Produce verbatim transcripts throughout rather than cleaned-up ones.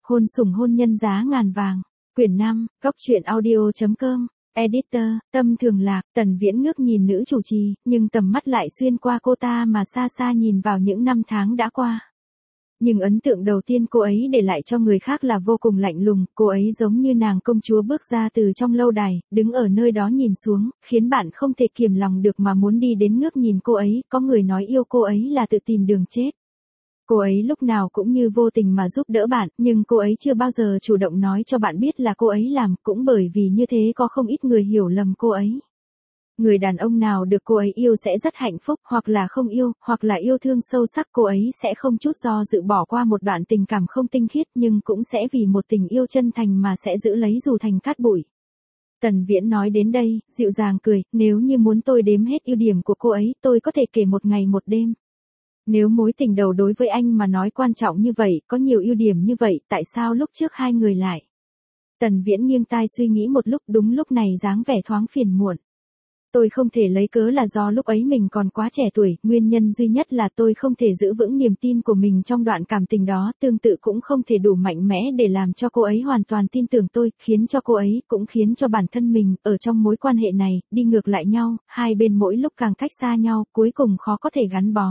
Hôn sủng hôn nhân giá ngàn vàng. Quyển năm, Góc truyện audio.com. Editor, Tâm Thường Lạc. Tần Viễn ngước nhìn nữ chủ trì, nhưng tầm mắt lại xuyên qua cô ta mà xa xa nhìn vào những năm tháng đã qua. Nhưng ấn tượng đầu tiên cô ấy để lại cho người khác là vô cùng lạnh lùng, cô ấy giống như nàng công chúa bước ra từ trong lâu đài, đứng ở nơi đó nhìn xuống, khiến bạn không thể kiềm lòng được mà muốn đi đến ngước nhìn cô ấy, có người nói yêu cô ấy là tự tìm đường chết. Cô ấy lúc nào cũng như vô tình mà giúp đỡ bạn, nhưng cô ấy chưa bao giờ chủ động nói cho bạn biết là cô ấy làm, cũng bởi vì như thế có không ít người hiểu lầm cô ấy. Người đàn ông nào được cô ấy yêu sẽ rất hạnh phúc, hoặc là không yêu, hoặc là yêu thương sâu sắc, cô ấy sẽ không chút do dự bỏ qua một đoạn tình cảm không tinh khiết, nhưng cũng sẽ vì một tình yêu chân thành mà sẽ giữ lấy dù thành cát bụi. Tần Viễn nói đến đây, dịu dàng cười, nếu như muốn tôi đếm hết ưu điểm của cô ấy, tôi có thể kể một ngày một đêm. Nếu mối tình đầu đối với anh mà nói quan trọng như vậy, có nhiều ưu điểm như vậy, tại sao lúc trước hai người lại? Tần Viễn nghiêng tai suy nghĩ một lúc, đúng lúc này dáng vẻ thoáng phiền muộn. Tôi không thể lấy cớ là do lúc ấy mình còn quá trẻ tuổi, nguyên nhân duy nhất là tôi không thể giữ vững niềm tin của mình trong đoạn cảm tình đó, tương tự cũng không thể đủ mạnh mẽ để làm cho cô ấy hoàn toàn tin tưởng tôi, khiến cho cô ấy, cũng khiến cho bản thân mình, ở trong mối quan hệ này, đi ngược lại nhau, hai bên mỗi lúc càng cách xa nhau, cuối cùng khó có thể gắn bó.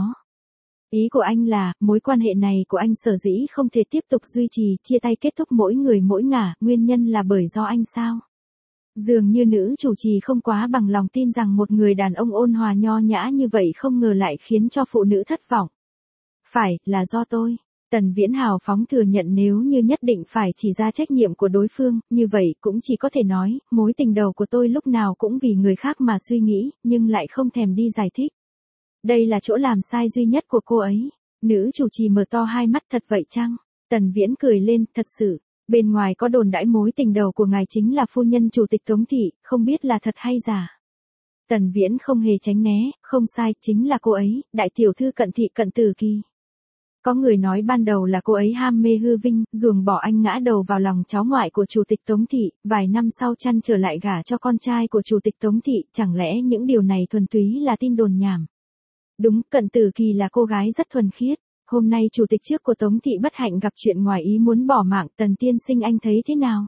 Ý của anh là, mối quan hệ này của anh sở dĩ không thể tiếp tục duy trì, chia tay kết thúc mỗi người mỗi ngả, nguyên nhân là bởi do anh sao? Dường như nữ chủ trì không quá bằng lòng tin rằng một người đàn ông ôn hòa nho nhã như vậy không ngờ lại khiến cho phụ nữ thất vọng. Phải, là do tôi. Tần Viễn hào phóng thừa nhận nếu như nhất định phải chỉ ra trách nhiệm của đối phương, như vậy cũng chỉ có thể nói, mối tình đầu của tôi lúc nào cũng vì người khác mà suy nghĩ, nhưng lại không thèm đi giải thích. Đây là chỗ làm sai duy nhất của cô ấy. Nữ chủ trì mở to hai mắt, thật vậy chăng? Tần Viễn cười lên, thật sự. Bên ngoài có đồn đãi mối tình đầu của ngài chính là phu nhân chủ tịch Tống Thị, không biết là thật hay giả. Tần Viễn không hề tránh né, không sai, chính là cô ấy, đại tiểu thư Cận Thị Cận Tử Kỳ. Có người nói ban đầu là cô ấy ham mê hư vinh, ruồng bỏ anh ngã đầu vào lòng cháu ngoại của chủ tịch Tống Thị, vài năm sau chăn trở lại gả cho con trai của chủ tịch Tống Thị, chẳng lẽ những điều này thuần túy là tin đồn nhảm. Đúng, Cận Tử Kỳ là cô gái rất thuần khiết. Hôm nay chủ tịch trước của Tống Thị bất hạnh gặp chuyện ngoài ý muốn bỏ mạng, Tần tiên sinh anh thấy thế nào?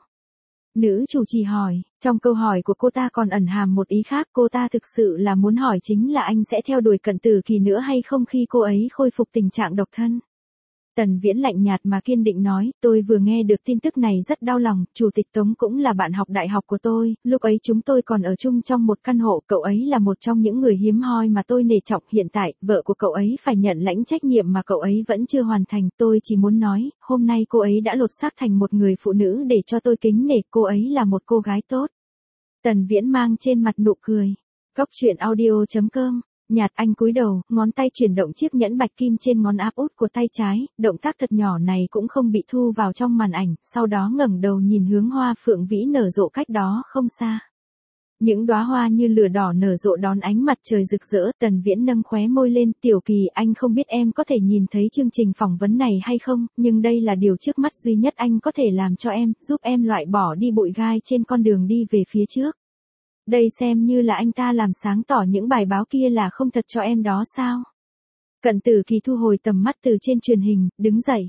Nữ chủ trì hỏi, trong câu hỏi của cô ta còn ẩn hàm một ý khác, cô ta thực sự là muốn hỏi chính là anh sẽ theo đuổi Cận Tử Kỳ nữa hay không khi cô ấy khôi phục tình trạng độc thân. Tần Viễn lạnh nhạt mà kiên định nói, tôi vừa nghe được tin tức này rất đau lòng, chủ tịch Tống cũng là bạn học đại học của tôi, lúc ấy chúng tôi còn ở chung trong một căn hộ, cậu ấy là một trong những người hiếm hoi mà tôi nể trọng, hiện tại, vợ của cậu ấy phải nhận lãnh trách nhiệm mà cậu ấy vẫn chưa hoàn thành, tôi chỉ muốn nói, hôm nay cô ấy đã lột xác thành một người phụ nữ để cho tôi kính nể, cô ấy là một cô gái tốt. Tần Viễn mang trên mặt nụ cười. Góc truyện audio.com. Nhạt anh cúi đầu, ngón tay chuyển động chiếc nhẫn bạch kim trên ngón áp út của tay trái, động tác thật nhỏ này cũng không bị thu vào trong màn ảnh, sau đó ngẩng đầu nhìn hướng hoa phượng vĩ nở rộ cách đó không xa. Những đóa hoa như lửa đỏ nở rộ đón ánh mặt trời rực rỡ, Tần Viễn nâng khóe môi lên, Tiểu Kỳ, anh không biết em có thể nhìn thấy chương trình phỏng vấn này hay không, nhưng đây là điều trước mắt duy nhất anh có thể làm cho em, giúp em loại bỏ đi bụi gai trên con đường đi về phía trước. Đây xem như là anh ta làm sáng tỏ những bài báo kia là không thật cho em đó sao? Cận Tử Kỳ thu hồi tầm mắt từ trên truyền hình, đứng dậy.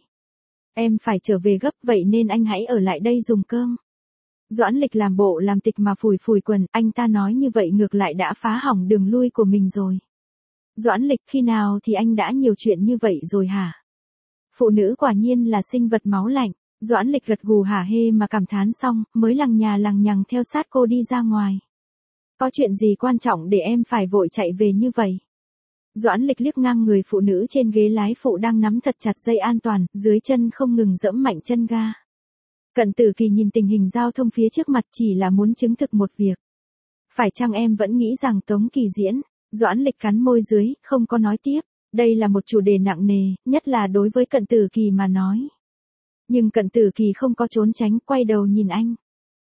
Em phải trở về gấp vậy nên anh hãy ở lại đây dùng cơm. Doãn Lịch làm bộ làm tịch mà phủi phủi quần, anh ta nói như vậy ngược lại đã phá hỏng đường lui của mình rồi. Doãn Lịch, khi nào thì anh đã nhiều chuyện như vậy rồi hả? Phụ nữ quả nhiên là sinh vật máu lạnh. Doãn Lịch gật gù hả hê mà cảm thán xong, mới lằng nhà lằng nhằng theo sát cô đi ra ngoài. Có chuyện gì quan trọng để em phải vội chạy về như vậy? Doãn Lịch liếc ngang người phụ nữ trên ghế lái phụ đang nắm thật chặt dây an toàn, dưới chân không ngừng giẫm mạnh chân ga. Cận Tử Kỳ nhìn tình hình giao thông phía trước mặt chỉ là muốn chứng thực một việc. Phải chăng em vẫn nghĩ rằng Tống Kỳ diễn? Doãn Lịch cắn môi dưới, không có nói tiếp. Đây là một chủ đề nặng nề, nhất là đối với Cận Tử Kỳ mà nói. Nhưng Cận Tử Kỳ không có trốn tránh, quay đầu nhìn anh.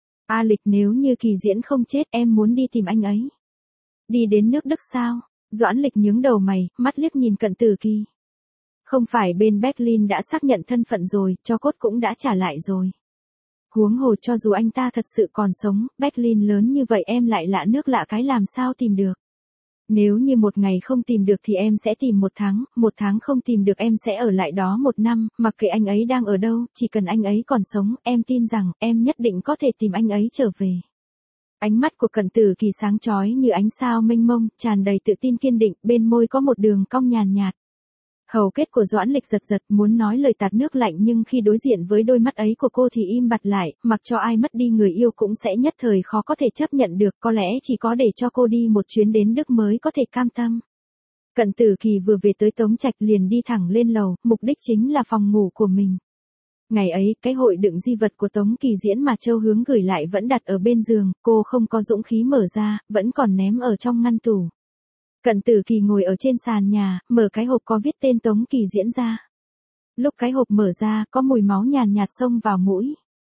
A Lịch, nếu như Kỳ diễn không chết em muốn đi tìm anh ấy. Đi đến nước Đức sao? Doãn Lịch nhướng đầu mày, mắt liếc nhìn Cận Tử Kỳ. Không phải bên Berlin đã xác nhận thân phận rồi, cho cốt cũng đã trả lại rồi. Huống hồ cho dù anh ta thật sự còn sống, Berlin lớn như vậy em lại lạ nước lạ cái làm sao tìm được. Nếu như một ngày không tìm được thì em sẽ tìm một tháng, một tháng không tìm được em sẽ ở lại đó một năm, mặc kệ anh ấy đang ở đâu, chỉ cần anh ấy còn sống, em tin rằng, em nhất định có thể tìm anh ấy trở về. Ánh mắt của Cận Tử Kỳ sáng chói như ánh sao mênh mông, tràn đầy tự tin kiên định, bên môi có một đường cong nhàn nhạt. Hầu kết của Doãn Lịch giật giật, muốn nói lời tạt nước lạnh nhưng khi đối diện với đôi mắt ấy của cô thì im bặt lại, mặc cho ai mất đi người yêu cũng sẽ nhất thời khó có thể chấp nhận được, có lẽ chỉ có để cho cô đi một chuyến đến Đức mới có thể cam tâm. Cận Tử Kỳ vừa về tới Tống Trạch liền đi thẳng lên lầu, mục đích chính là phòng ngủ của mình. Ngày ấy, cái hội đựng di vật của Tống Kỳ Diễn mà Châu Hướng gửi lại vẫn đặt ở bên giường, cô không có dũng khí mở ra, vẫn còn ném ở trong ngăn tủ. Cận Tử Kỳ ngồi ở trên sàn nhà, mở cái hộp có viết tên Tống Kỳ Diễn ra. Lúc cái hộp mở ra, có mùi máu nhàn nhạt xông vào mũi.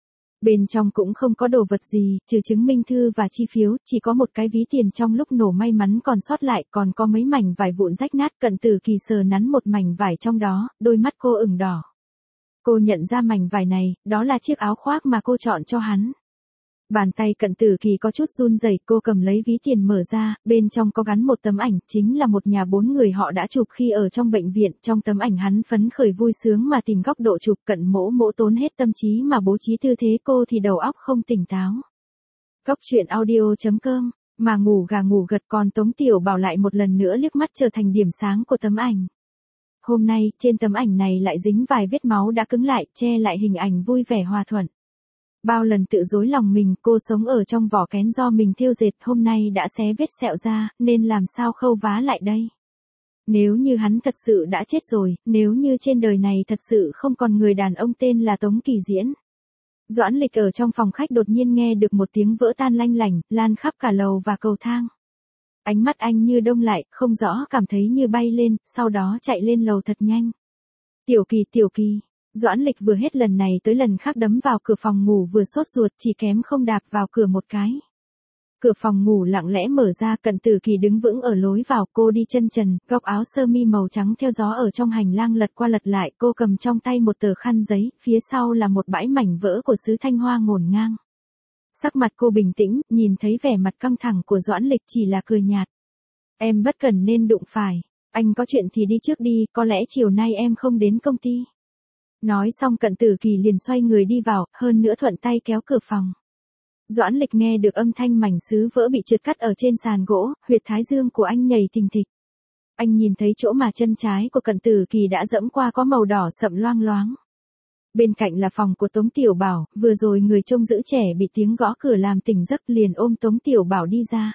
Bên trong cũng không có đồ vật gì, trừ chứng minh thư và chi phiếu, chỉ có một cái ví tiền trong lúc nổ may mắn còn sót lại, còn có mấy mảnh vải vụn rách nát. Cận Tử Kỳ sờ nắn một mảnh vải trong đó, đôi mắt cô ửng đỏ. Cô nhận ra mảnh vải này, đó là chiếc áo khoác mà cô chọn cho hắn. Bàn tay Cận Tử Kỳ có chút run rẩy, cô cầm lấy ví tiền mở ra, bên trong có gắn một tấm ảnh, chính là một nhà bốn người họ đã chụp khi ở trong bệnh viện, trong tấm ảnh hắn phấn khởi vui sướng mà tìm góc độ chụp, Cận Mỗ Mỗ tốn hết tâm trí mà bố trí tư thế, cô thì đầu óc không tỉnh táo. Cốc truyện audio chấm com, mà ngủ gà ngủ gật, còn Tống Tiểu Bảo lại một lần nữa liếc mắt trở thành điểm sáng của tấm ảnh. Hôm nay, trên tấm ảnh này lại dính vài vết máu đã cứng lại, che lại hình ảnh vui vẻ hòa thuận. Bao lần tự dối lòng mình, cô sống ở trong vỏ kén do mình thêu dệt, hôm nay đã xé vết sẹo ra, nên làm sao khâu vá lại đây? Nếu như hắn thật sự đã chết rồi, nếu như trên đời này thật sự không còn người đàn ông tên là Tống Kỳ Diễn. Doãn Lịch ở trong phòng khách đột nhiên nghe được một tiếng vỡ tan lanh lảnh, lan khắp cả lầu và cầu thang. Ánh mắt anh như đông lại, không rõ cảm thấy như bay lên, sau đó chạy lên lầu thật nhanh. Tiểu Kỳ, Tiểu Kỳ. Doãn Lịch vừa hết lần này tới lần khác đấm vào cửa phòng ngủ vừa sốt ruột, chỉ kém không đạp vào cửa một cái. Cửa phòng ngủ lặng lẽ mở ra, Cận Tử Kỳ đứng vững ở lối vào, cô đi chân trần, góc áo sơ mi màu trắng theo gió ở trong hành lang lật qua lật lại, cô cầm trong tay một tờ khăn giấy, phía sau là một bãi mảnh vỡ của sứ Thanh Hoa ngổn ngang. Sắc mặt cô bình tĩnh, nhìn thấy vẻ mặt căng thẳng của Doãn Lịch chỉ là cười nhạt. Em bất cần nên đụng phải, anh có chuyện thì đi trước đi, có lẽ chiều nay em không đến công ty. Nói xong Cận Tử Kỳ liền xoay người đi vào, hơn nữa thuận tay kéo cửa phòng. Doãn Lịch nghe được âm thanh mảnh sứ vỡ bị trượt cắt ở trên sàn gỗ, huyệt thái dương của anh nhảy thình thịch. Anh nhìn thấy chỗ mà chân trái của Cận Tử Kỳ đã dẫm qua có màu đỏ sậm loang loáng. Bên cạnh là phòng của Tống Tiểu Bảo, vừa rồi người trông giữ trẻ bị tiếng gõ cửa làm tỉnh giấc liền ôm Tống Tiểu Bảo đi ra.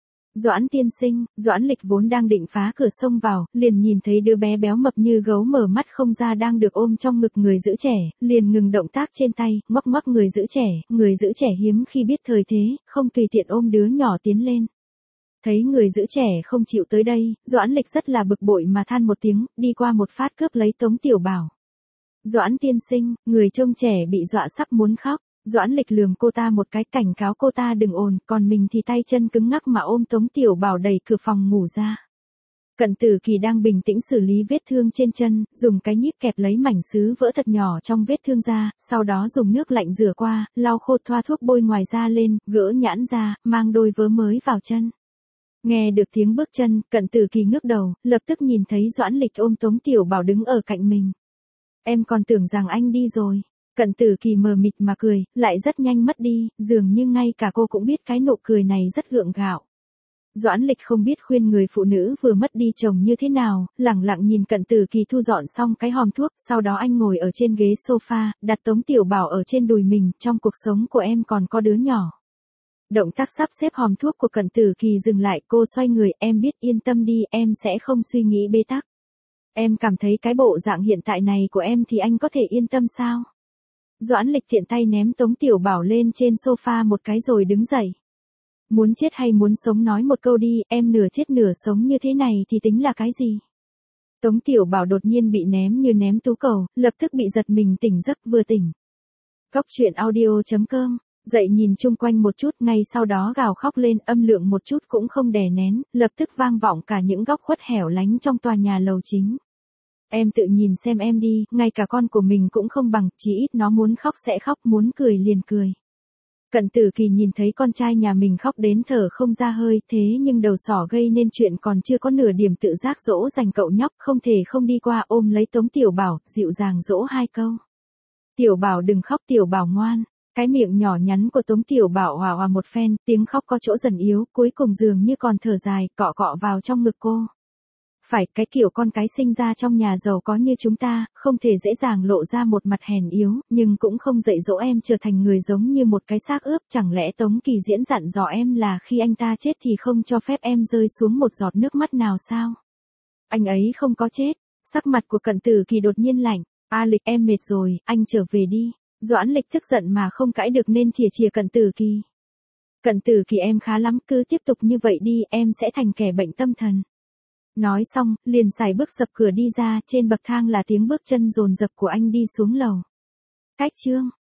Doãn tiên sinh, Doãn Lịch vốn đang định phá cửa xông vào, liền nhìn thấy đứa bé béo mập như gấu mở mắt không ra đang được ôm trong ngực người giữ trẻ, liền ngừng động tác trên tay, ngoắc ngoắc người giữ trẻ, người giữ trẻ hiếm khi biết thời thế, không tùy tiện ôm đứa nhỏ tiến lên. Thấy người giữ trẻ không chịu tới đây, Doãn Lịch rất là bực bội mà than một tiếng, đi qua một phát cướp lấy Tống Tiểu Bảo. Doãn tiên sinh, người trông trẻ bị dọa sắp muốn khóc. Doãn Lịch lườm cô ta một cái, cảnh cáo cô ta đừng ồn, còn mình thì tay chân cứng ngắc mà ôm Tống Tiểu Bảo đẩy cửa phòng ngủ ra. Cận Tử Kỳ đang bình tĩnh xử lý vết thương trên chân, dùng cái nhíp kẹp lấy mảnh sứ vỡ thật nhỏ trong vết thương ra, sau đó dùng nước lạnh rửa qua, lau khô, thoa thuốc bôi ngoài da lên, gỡ nhãn ra, mang đôi vớ mới vào chân. Nghe được tiếng bước chân, Cận Tử Kỳ ngước đầu, lập tức nhìn thấy Doãn Lịch ôm Tống Tiểu Bảo đứng ở cạnh mình. Em còn tưởng rằng anh đi rồi. Cận Tử Kỳ mờ mịt mà cười, lại rất nhanh mất đi, dường như ngay cả cô cũng biết cái nụ cười này rất gượng gạo. Doãn Lịch không biết khuyên người phụ nữ vừa mất đi chồng như thế nào, lẳng lặng nhìn Cận Tử Kỳ thu dọn xong cái hòm thuốc, sau đó anh ngồi ở trên ghế sofa, đặt Tống Tiểu Bảo ở trên đùi mình, trong cuộc sống của em còn có đứa nhỏ. Động tác sắp xếp hòm thuốc của Cận Tử Kỳ dừng lại, cô xoay người, em biết, yên tâm đi, em sẽ không suy nghĩ bế tắc. Em cảm thấy cái bộ dạng hiện tại này của em thì anh có thể yên tâm sao? Doãn Lịch tiện tay ném Tống Tiểu Bảo lên trên sofa một cái rồi đứng dậy. Muốn chết hay muốn sống nói một câu đi, em nửa chết nửa sống như thế này thì tính là cái gì? Tống Tiểu Bảo đột nhiên bị ném như ném tú cầu, lập tức bị giật mình tỉnh giấc, vừa tỉnh. Cốc truyện audio chấm com, dậy nhìn chung quanh một chút, ngay sau đó gào khóc lên, âm lượng một chút cũng không đè nén, lập tức vang vọng cả những góc khuất hẻo lánh trong tòa nhà lầu chính. Em tự nhìn xem em đi, ngay cả con của mình cũng không bằng, chỉ ít nó muốn khóc sẽ khóc, muốn cười liền cười. Cận Tử Kỳ nhìn thấy con trai nhà mình khóc đến thở không ra hơi, thế nhưng đầu sỏ gây nên chuyện còn chưa có nửa điểm tự giác dỗ dành cậu nhóc, không thể không đi qua ôm lấy Tống Tiểu Bảo, dịu dàng dỗ hai câu. Tiểu Bảo đừng khóc, Tiểu Bảo ngoan. Cái miệng nhỏ nhắn của Tống Tiểu Bảo hòa hòa một phen, tiếng khóc có chỗ dần yếu, cuối cùng dường như còn thở dài, cọ cọ vào trong ngực cô. Phải, cái kiểu con cái sinh ra trong nhà giàu có như chúng ta, không thể dễ dàng lộ ra một mặt hèn yếu, nhưng cũng không dạy dỗ em trở thành người giống như một cái xác ướp. Chẳng lẽ Tống Kỳ Diễn dặn dò em là khi anh ta chết thì không cho phép em rơi xuống một giọt nước mắt nào sao? Anh ấy không có chết. Sắc mặt của Cận Tử Kỳ đột nhiên lạnh. A Lịch, em mệt rồi, anh trở về đi. Doãn Lịch tức giận mà không cãi được nên chìa chìa Cận Tử Kỳ. Cận Tử Kỳ, em khá lắm, cứ tiếp tục như vậy đi, em sẽ thành kẻ bệnh tâm thần. Nói xong, liền sải bước sập cửa đi ra, trên bậc thang là tiếng bước chân dồn dập của anh đi xuống lầu. Cách chương